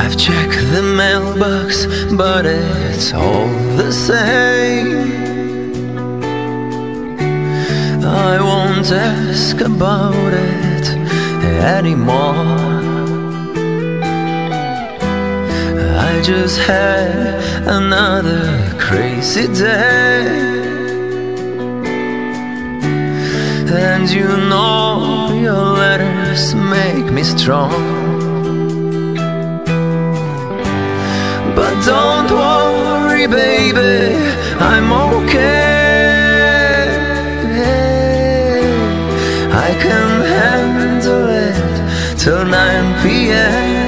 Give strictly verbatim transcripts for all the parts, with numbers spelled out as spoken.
I've checked the mailbox, but it's all the same. I won't ask about it anymore. I just had another crazy day, and you know your letters make me strong. But don't worry, baby, I'm okay. I can handle it till nine p m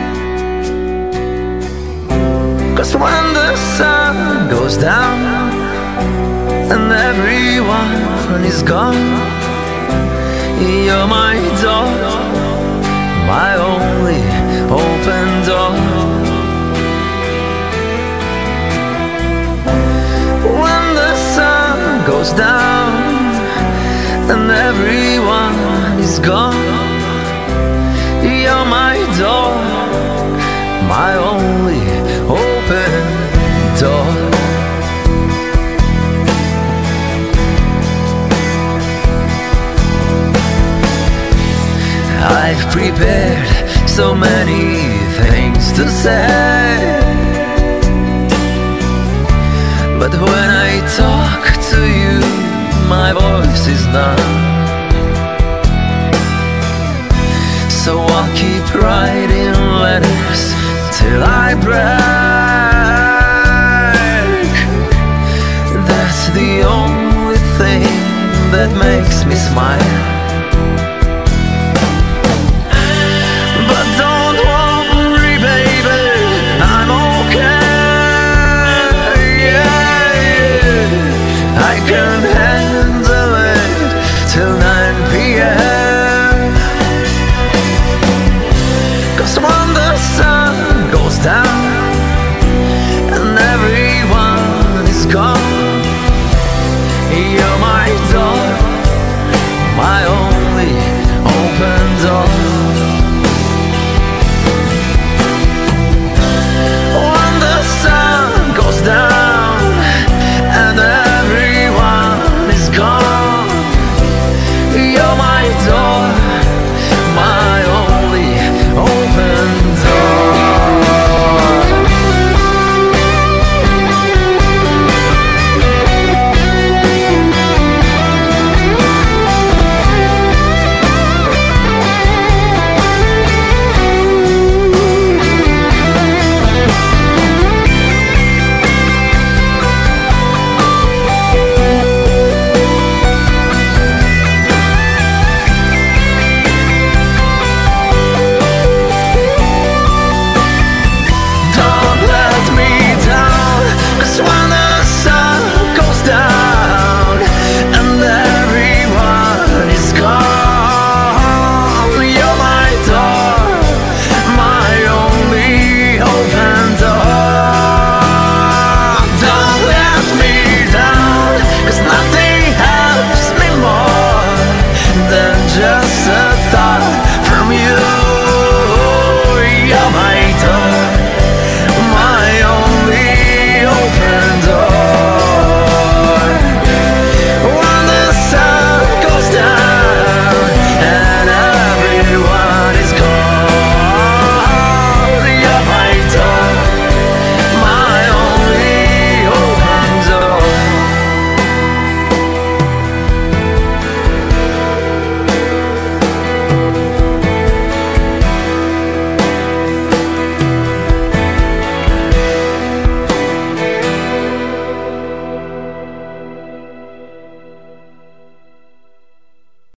Cause when the sun goes down and everyone is gone, you're my door, my only open door. When the sun goes down and everyone is gone, you're my door, my only open door. I've prepared so many things to say, but when I talk to you, my voice is none. So I'll keep writing letters till I break. That's the only thing that makes me smile.